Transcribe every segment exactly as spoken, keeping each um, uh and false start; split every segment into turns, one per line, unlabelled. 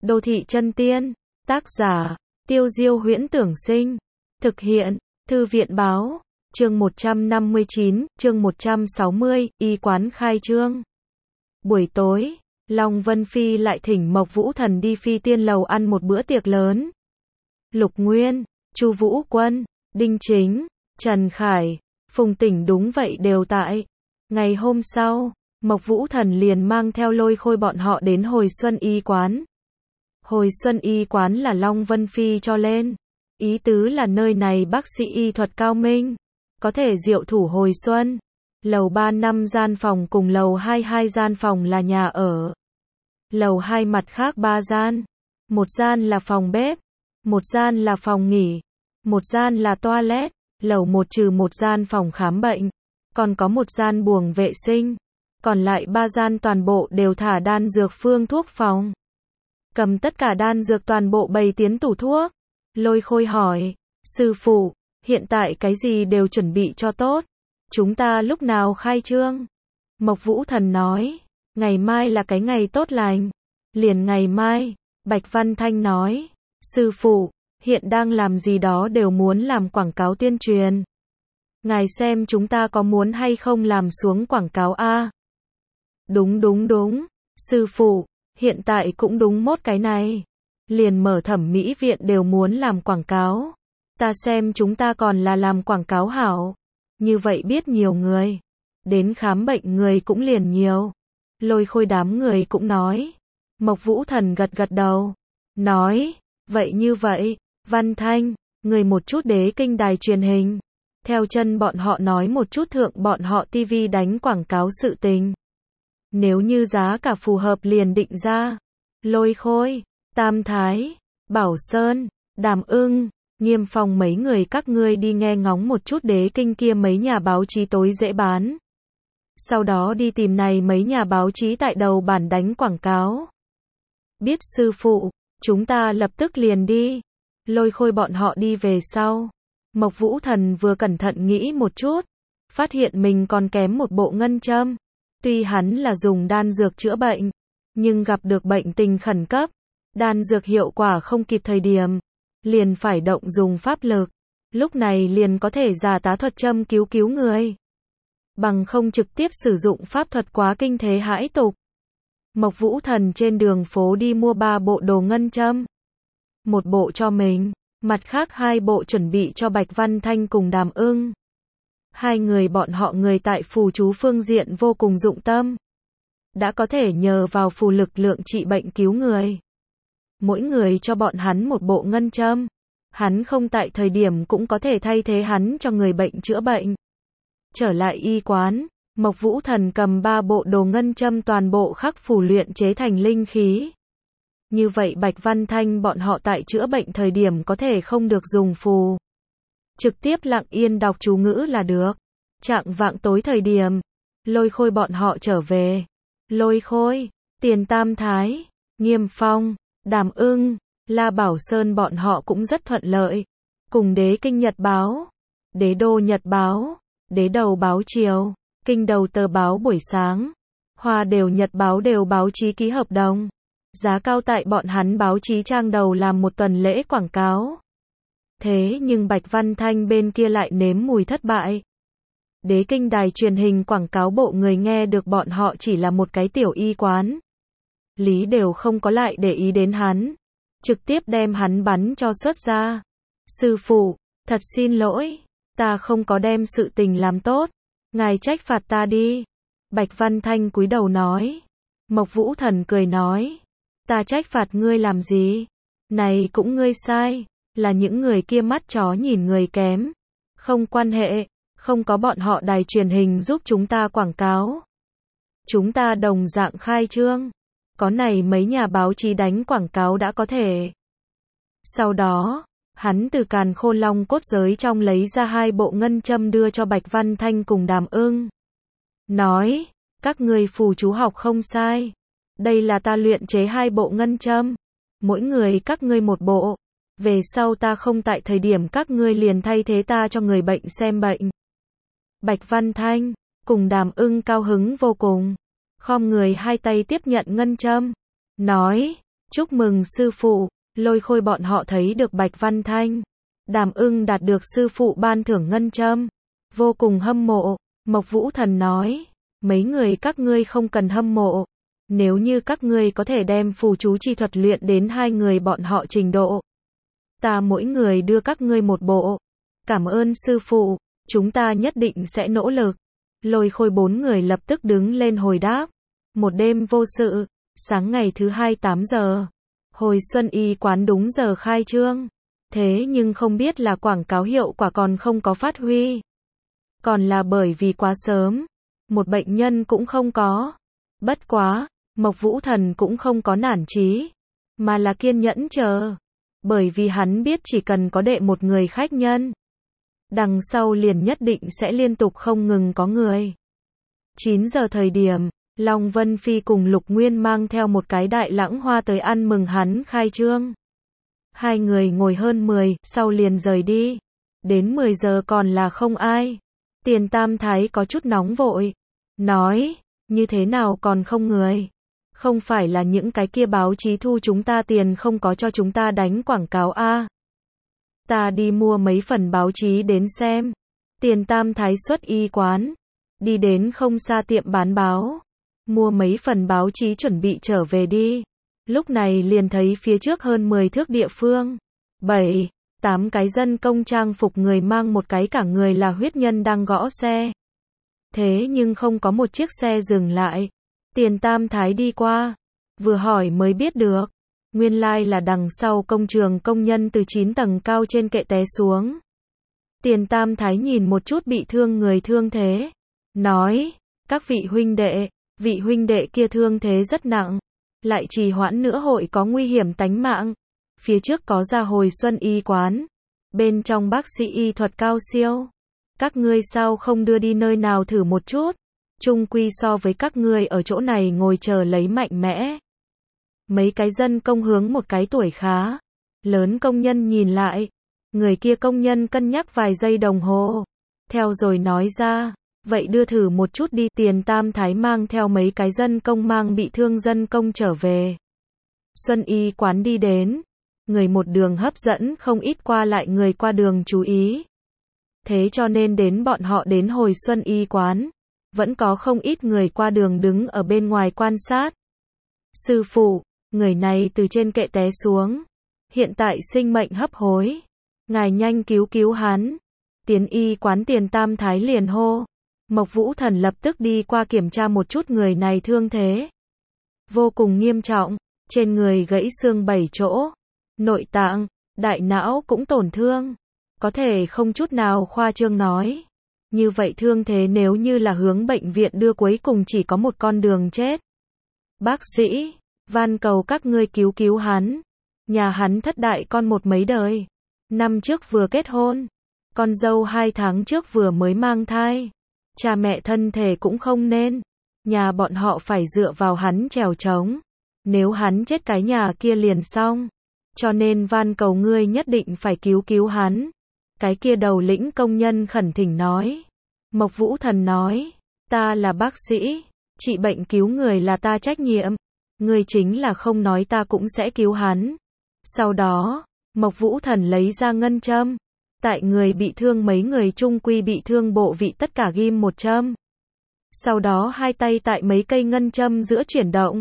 Đô thị chân tiên, tác giả, Tiêu Diêu Huyễn Tưởng Sinh, thực hiện, Thư viện Báo, chương một trăm năm mươi chín, chương một trăm sáu mươi, y quán khai trương. Buổi tối, Long Vân Phi lại thỉnh Mộc Vũ Thần đi Phi Tiên Lầu ăn một bữa tiệc lớn. Lục Nguyên, Chu Vũ Quân, Đinh Chính, Trần Khải, Phùng Tỉnh đúng vậy đều tại. Ngày hôm sau, Mộc Vũ Thần liền mang theo Lôi Khôi bọn họ đến Hồi Xuân Y quán. Hồi Xuân Y quán là Long Vân Phi cho lên. Ý tứ là nơi này bác sĩ y thuật cao minh, có thể diệu thủ hồi xuân. Lầu ba năm gian phòng cùng lầu hai hai gian phòng là nhà ở. Lầu hai mặt khác ba gian. Một gian là phòng bếp, một gian là phòng nghỉ, một gian là toilet. Lầu một trừ một gian phòng khám bệnh, còn có một gian buồng vệ sinh. Còn lại ba gian toàn bộ đều thả đan dược phương thuốc phòng. Cầm tất cả đan dược toàn bộ bày tiến tủ thuốc. Lôi Khôi hỏi, sư phụ, hiện tại cái gì đều chuẩn bị cho tốt, chúng ta lúc nào khai trương? Mộc Vũ Thần nói, ngày mai là cái ngày tốt lành, liền ngày mai. Bạch Văn Thanh nói, sư phụ, hiện đang làm gì đó đều muốn làm quảng cáo tuyên truyền. Ngài xem chúng ta có muốn hay không làm xuống quảng cáo a? Đúng đúng đúng, sư phụ, hiện tại cũng đúng mốt cái này. Liền mở thẩm mỹ viện đều muốn làm quảng cáo. Ta xem chúng ta còn là làm quảng cáo hảo. Như vậy biết nhiều người. Đến khám bệnh người cũng liền nhiều. Lôi Khôi đám người cũng nói. Mộc Vũ Thần gật gật đầu. Nói, vậy như vậy, Văn Thanh, người một chút đế kinh đài truyền hình. Theo chân bọn họ nói một chút thượng bọn họ ti vi đánh quảng cáo sự tình. Nếu như giá cả phù hợp liền định ra. Lôi Khôi, Tam Thái, Bảo Sơn, Đàm Ưng, Nghiêm Phong mấy người các ngươi đi nghe ngóng một chút đế kinh kia mấy nhà báo chí tối dễ bán. Sau đó đi tìm này mấy nhà báo chí tại đầu bản đánh quảng cáo. Biết sư phụ, chúng ta lập tức liền đi. Lôi Khôi bọn họ đi về sau. Mộc Vũ Thần vừa cẩn thận nghĩ một chút, phát hiện mình còn kém một bộ ngân châm. Tuy hắn là dùng đan dược chữa bệnh, nhưng gặp được bệnh tình khẩn cấp. Đan dược hiệu quả không kịp thời điểm, liền phải động dùng pháp lực, lúc này liền có thể giả tá thuật châm cứu cứu người. Bằng không trực tiếp sử dụng pháp thuật quá kinh thế hãi tục. Mộc Vũ Thần trên đường phố đi mua ba bộ đồ ngân châm. Một bộ cho mình, mặt khác hai bộ chuẩn bị cho Bạch Văn Thanh cùng Đàm Ưng. Hai người bọn họ người tại phù chú phương diện vô cùng dụng tâm. Đã có thể nhờ vào phù lực lượng trị bệnh cứu người. Mỗi người cho bọn hắn một bộ ngân châm. Hắn không tại thời điểm cũng có thể thay thế hắn cho người bệnh chữa bệnh. Trở lại y quán, Mộc Vũ Thần cầm ba bộ đồ ngân châm toàn bộ khắc phù luyện chế thành linh khí. Như vậy Bạch Văn Thanh bọn họ tại chữa bệnh thời điểm có thể không được dùng phù. Trực tiếp lặng yên đọc chú ngữ là được. Chạng vạng tối thời điểm, Lôi Khôi bọn họ trở về. Lôi Khôi, Tiền Tam Thái, Nghiêm Phong, Đàm Ưng, La Bảo Sơn bọn họ cũng rất thuận lợi. Cùng đế kinh nhật báo, đế đô nhật báo, đế đầu báo chiều, kinh đầu tờ báo buổi sáng, hoa đều nhật báo đều báo chí ký hợp đồng. Giá cao tại bọn hắn báo chí trang đầu làm một tuần lễ quảng cáo. Thế nhưng Bạch Văn Thanh bên kia lại nếm mùi thất bại. Đế kinh đài truyền hình quảng cáo bộ người nghe được bọn họ chỉ là một cái tiểu y quán. Lý đều không có lại để ý đến hắn. Trực tiếp đem hắn bắn cho xuất ra. Sư phụ, thật xin lỗi. Ta không có đem sự tình làm tốt. Ngài trách phạt ta đi. Bạch Văn Thanh cúi đầu nói. Mộc Vũ Thần cười nói. Ta trách phạt ngươi làm gì? Này cũng ngươi sai. Là những người kia mắt chó nhìn người kém. Không quan hệ. Không có bọn họ đài truyền hình giúp chúng ta quảng cáo. Chúng ta đồng dạng khai trương. Có này mấy nhà báo chí đánh quảng cáo đã có thể. Sau đó, hắn từ càn khôn long cốt giới trong lấy ra hai bộ ngân châm đưa cho Bạch Văn Thanh cùng Đàm Ưng. Nói, các người phù chú học không sai. Đây là ta luyện chế hai bộ ngân châm. Mỗi người các ngươi một bộ. Về sau ta không tại thời điểm các ngươi liền thay thế ta cho người bệnh xem bệnh. Bạch Văn Thanh cùng Đàm Ưng cao hứng vô cùng. Khom người hai tay tiếp nhận ngân châm. Nói, Chúc mừng sư phụ, Lôi Khôi bọn họ thấy được Bạch Văn Thanh. Đàm Ưng đạt được sư phụ ban thưởng ngân châm. Vô cùng hâm mộ, Mộc Vũ Thần nói, mấy người các ngươi không cần hâm mộ. Nếu như các ngươi có thể đem phù chú chi thuật luyện đến hai người bọn họ trình độ, ta mỗi người đưa các ngươi một bộ. Cảm ơn sư phụ, chúng ta nhất định sẽ nỗ lực. Lôi Khôi bốn người lập tức đứng lên hồi đáp. Một đêm vô sự, sáng ngày thứ hai tám giờ, Hồi Xuân Y quán đúng giờ khai trương. Thế nhưng không biết là quảng cáo hiệu quả còn không có phát huy, còn là bởi vì quá sớm, một bệnh nhân cũng không có. Bất quá, Mộc Vũ Thần cũng không có nản chí, mà là kiên nhẫn chờ. Bởi vì hắn biết chỉ cần có đệ một người khách nhân, đằng sau liền nhất định sẽ liên tục không ngừng có người. chín giờ thời điểm, Long Vân Phi cùng Lục Nguyên mang theo một cái đại lãng hoa tới ăn mừng hắn khai trương. Hai người ngồi hơn mười, sau liền rời đi. Đến mười giờ còn là không ai. Tiền Tam Thái có chút nóng vội. Nói, như thế nào còn không người? Không phải là những cái kia báo chí thu chúng ta tiền không có cho chúng ta đánh quảng cáo a? Ta đi mua mấy phần báo chí đến xem. Tiền Tam Thái xuất y quán. Đi đến không xa tiệm bán báo. Mua mấy phần báo chí chuẩn bị trở về đi. Lúc này liền thấy phía trước hơn mười thước địa phương. bảy, tám cái dân công trang phục người mang một cái cả người là huyết nhân đang gõ xe. Thế nhưng không có một chiếc xe dừng lại. Tiền Tam Thái đi qua. Vừa hỏi mới biết được. Nguyên lai là đằng sau công trường công nhân từ chín tầng cao trên kệ té xuống. Tiền Tam Thái nhìn một chút bị thương người thương thế. Nói, các vị huynh đệ, vị huynh đệ kia thương thế rất nặng. Lại trì hoãn nữa hội có nguy hiểm tánh mạng. Phía trước có ra Hồi Xuân Y quán. Bên trong bác sĩ y thuật cao siêu. Các ngươi sao không đưa đi nơi nào thử một chút? Chung quy so với các ngươi ở chỗ này ngồi chờ lấy mạnh mẽ. Mấy cái dân công hướng một cái tuổi khá lớn công nhân nhìn lại. Người kia công nhân cân nhắc vài giây đồng hồ. Theo rồi nói ra, vậy đưa thử một chút đi. Tiền Tam Thái mang theo mấy cái dân công mang bị thương dân công trở về. Xuân Y quán đi đến. Người một đường hấp dẫn không ít qua lại người qua đường chú ý. Thế cho nên đến bọn họ đến Hồi Xuân Y quán. Vẫn có không ít người qua đường đứng ở bên ngoài quan sát. Sư phụ, người này từ trên kệ té xuống. Hiện tại sinh mệnh hấp hối. Ngài nhanh cứu cứu hắn. Tiến y quán Tiền Tam Thái liền hô. Mộc Vũ Thần lập tức đi qua kiểm tra một chút người này thương thế. Vô cùng nghiêm trọng. Trên người gãy xương bảy chỗ. Nội tạng, đại não cũng tổn thương. Có thể không chút nào khoa trương nói. Như vậy thương thế nếu như là hướng bệnh viện đưa cuối cùng chỉ có một con đường chết. Bác sĩ, van cầu các ngươi cứu cứu hắn. Nhà hắn thất đại con một mấy đời. Năm trước vừa kết hôn. Con dâu hai tháng trước vừa mới mang thai. Cha mẹ thân thể cũng không nên. Nhà bọn họ phải dựa vào hắn trèo trống. Nếu hắn chết cái nhà kia liền xong. Cho nên van cầu ngươi nhất định phải cứu cứu hắn. Cái kia đầu lĩnh công nhân khẩn thỉnh nói. Mộc Vũ Thần nói, ta là bác sĩ, trị bệnh cứu người là ta trách nhiệm. Ngươi chính là không nói ta cũng sẽ cứu hắn. Sau đó, Mộc Vũ Thần lấy ra ngân châm. Tại người bị thương mấy người trung quy bị thương bộ vị tất cả ghim một châm. Sau đó hai tay tại mấy cây ngân châm giữa chuyển động.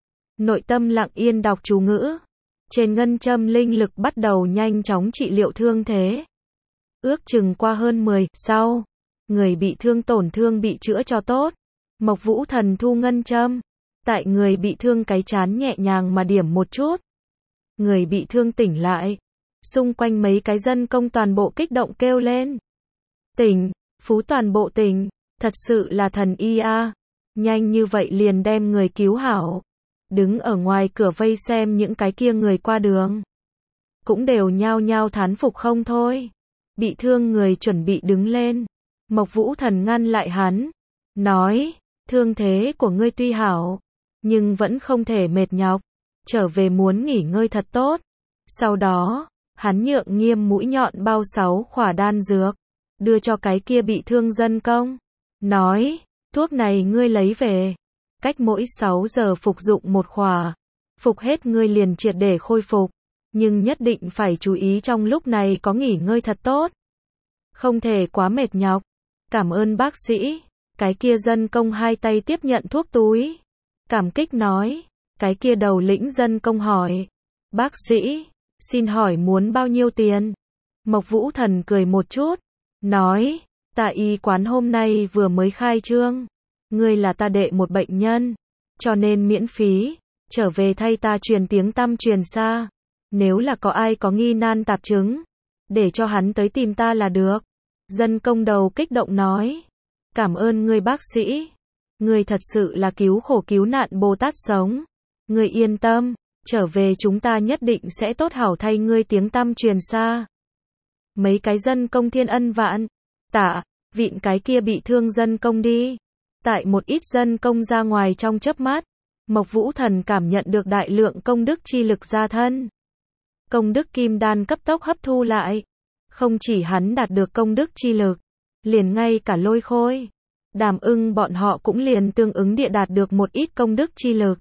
Nội tâm lặng yên đọc chú ngữ. Trên ngân châm linh lực bắt đầu nhanh chóng trị liệu thương thế. Ước chừng qua hơn mười, sau, người bị thương tổn thương bị chữa cho tốt. Mộc Vũ Thần thu ngân châm. Tại người bị thương cái chán nhẹ nhàng mà điểm một chút. Người bị thương tỉnh lại. Xung quanh mấy cái dân công toàn bộ kích động kêu lên. Tỉnh, phú toàn bộ tỉnh, thật sự là thần y a. Nhanh như vậy liền đem người cứu hảo. Đứng ở ngoài cửa vây xem những cái kia người qua đường. Cũng đều nhao nhao thán phục không thôi. Bị thương người chuẩn bị đứng lên. Mộc Vũ Thần ngăn lại hắn. Nói, thương thế của ngươi tuy hảo, nhưng vẫn không thể mệt nhọc. Trở về muốn nghỉ ngơi thật tốt. Sau đó, hắn nhượng nghiêm mũi nhọn bao sáu khỏa đan dược. Đưa cho cái kia bị thương dân công. Nói, thuốc này ngươi lấy về. Cách mỗi sáu giờ phục dụng một khỏa. Phục hết ngươi liền triệt để khôi phục. Nhưng nhất định phải chú ý trong lúc này có nghỉ ngơi thật tốt. Không thể quá mệt nhọc. Cảm ơn bác sĩ. Cái kia dân công hai tay tiếp nhận thuốc túi. Cảm kích nói. Cái kia đầu lĩnh dân công hỏi. Bác sĩ, xin hỏi muốn bao nhiêu tiền? Mộc Vũ Thần cười một chút. Nói, tạ y quán hôm nay vừa mới khai trương. Ngươi là ta đệ một bệnh nhân. Cho nên miễn phí. Trở về thay ta truyền tiếng tăm truyền xa. Nếu là có ai có nghi nan tạp chứng. Để cho hắn tới tìm ta là được. Dân công đầu kích động nói. Cảm ơn ngươi bác sĩ. Ngươi thật sự là cứu khổ cứu nạn Bồ Tát sống. Ngươi yên tâm. Trở về chúng ta nhất định sẽ tốt hảo thay ngươi tiếng tăm truyền xa. Mấy cái dân công thiên ân vạn. Tạ, vịn cái kia bị thương dân công đi. Tại một ít dân công ra ngoài trong chớp mắt. Mộc Vũ Thần cảm nhận được đại lượng công đức chi lực ra thân. Công đức kim đan cấp tốc hấp thu lại. Không chỉ hắn đạt được công đức chi lực. Liền ngay cả Lôi Khôi. Đàm Ưng bọn họ cũng liền tương ứng địa đạt được một ít công đức chi lực.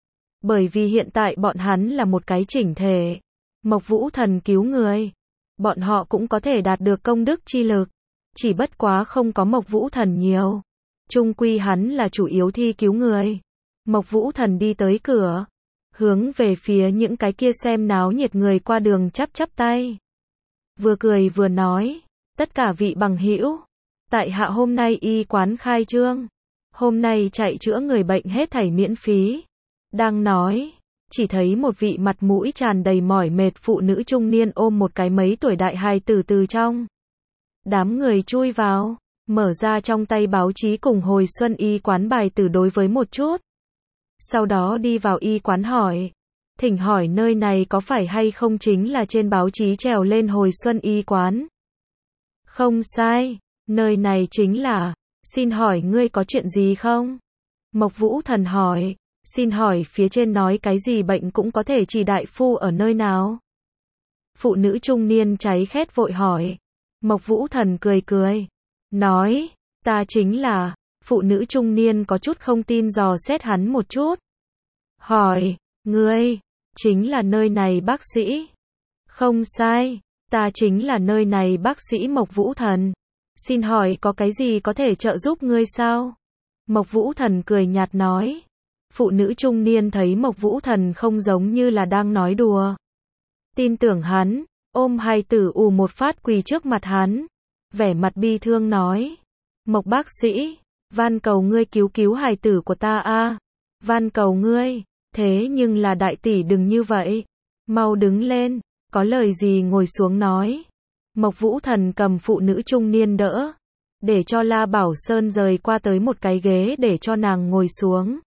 Bởi vì hiện tại bọn hắn là một cái chỉnh thể. Mộc Vũ Thần cứu người. Bọn họ cũng có thể đạt được công đức chi lực. Chỉ bất quá không có Mộc Vũ Thần nhiều. Chung quy hắn là chủ yếu thi cứu người. Mộc Vũ Thần đi tới cửa. Hướng về phía những cái kia xem náo nhiệt người qua đường chắp chắp tay. Vừa cười vừa nói. Tất cả vị bằng hữu. Tại hạ hôm nay y quán khai trương. Hôm nay chạy chữa người bệnh hết thảy miễn phí. Đang nói. Chỉ thấy một vị mặt mũi tràn đầy mỏi mệt phụ nữ trung niên ôm một cái mấy tuổi đại hài tử từ trong. Đám người chui vào. Mở ra trong tay báo chí cùng hồi xuân y quán bài tử đối với một chút. Sau đó đi vào y quán hỏi. Thỉnh hỏi nơi này có phải hay không chính là trên báo chí trèo lên hồi xuân y quán? Không sai. Nơi này chính là. Xin hỏi ngươi có chuyện gì không? Mộc Vũ Thần hỏi. Xin hỏi phía trên nói cái gì bệnh cũng có thể chỉ đại phu ở nơi nào? Phụ nữ trung niên cháy khét vội hỏi. Mộc Vũ Thần cười cười. Nói. Ta chính là. Phụ nữ trung niên có chút không tin dò xét hắn một chút. Hỏi. Ngươi. Chính là nơi này bác sĩ. Không sai. Ta chính là nơi này bác sĩ Mộc Vũ Thần. Xin hỏi có cái gì có thể trợ giúp ngươi sao? Mộc Vũ Thần cười nhạt nói. Phụ nữ trung niên thấy Mộc Vũ Thần không giống như là đang nói đùa. Tin tưởng hắn, ôm hài tử ù một phát quỳ trước mặt hắn. Vẻ mặt bi thương nói. Mộc bác sĩ, van cầu ngươi cứu cứu hài tử của ta a, van cầu ngươi, thế nhưng là đại tỷ đừng như vậy. Mau đứng lên, có lời gì ngồi xuống nói. Mộc Vũ Thần cầm phụ nữ trung niên đỡ. Để cho La Bảo Sơn rời qua tới một cái ghế để cho nàng ngồi xuống.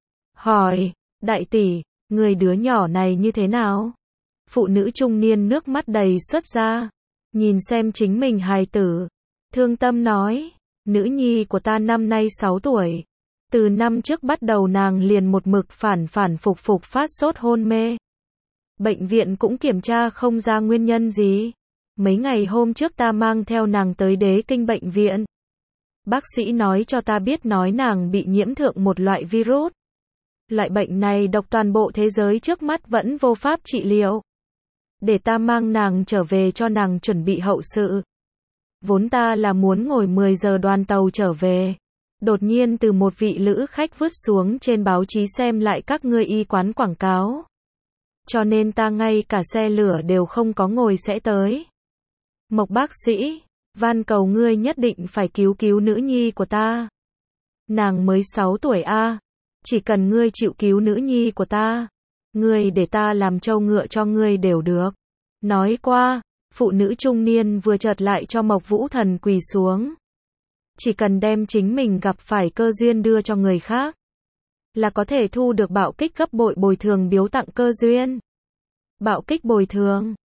Hỏi, đại tỷ, người đứa nhỏ này như thế nào? Phụ nữ trung niên nước mắt đầy xuất ra. Nhìn xem chính mình hài tử. Thương tâm nói, nữ nhi của ta năm nay sáu tuổi. Từ năm trước bắt đầu nàng liền một mực phản phản phục phục phát sốt hôn mê. Bệnh viện cũng kiểm tra không ra nguyên nhân gì. Mấy ngày hôm trước ta mang theo nàng tới Đế Kinh bệnh viện. Bác sĩ nói cho ta biết nói nàng bị nhiễm thượng một loại virus. Loại bệnh này độc toàn bộ thế giới trước mắt vẫn vô pháp trị liệu. Để ta mang nàng trở về cho nàng chuẩn bị hậu sự. Vốn ta là muốn ngồi mười giờ đoàn tàu trở về. Đột nhiên từ một vị lữ khách vứt xuống trên báo chí xem lại các ngươi y quán quảng cáo. Cho nên ta ngay cả xe lửa đều không có ngồi sẽ tới. Mộc bác sĩ, van cầu ngươi nhất định phải cứu cứu nữ nhi của ta. Nàng mới sáu tuổi a, chỉ cần ngươi chịu cứu nữ nhi của ta, ngươi để ta làm trâu ngựa cho ngươi đều được. Nói qua, phụ nữ trung niên vừa chợt lại cho Mộc Vũ Thần quỳ xuống. Chỉ cần đem chính mình gặp phải cơ duyên đưa cho người khác, là có thể thu được bạo kích gấp bội bồi thường biếu tặng cơ duyên. Bạo kích bồi thường.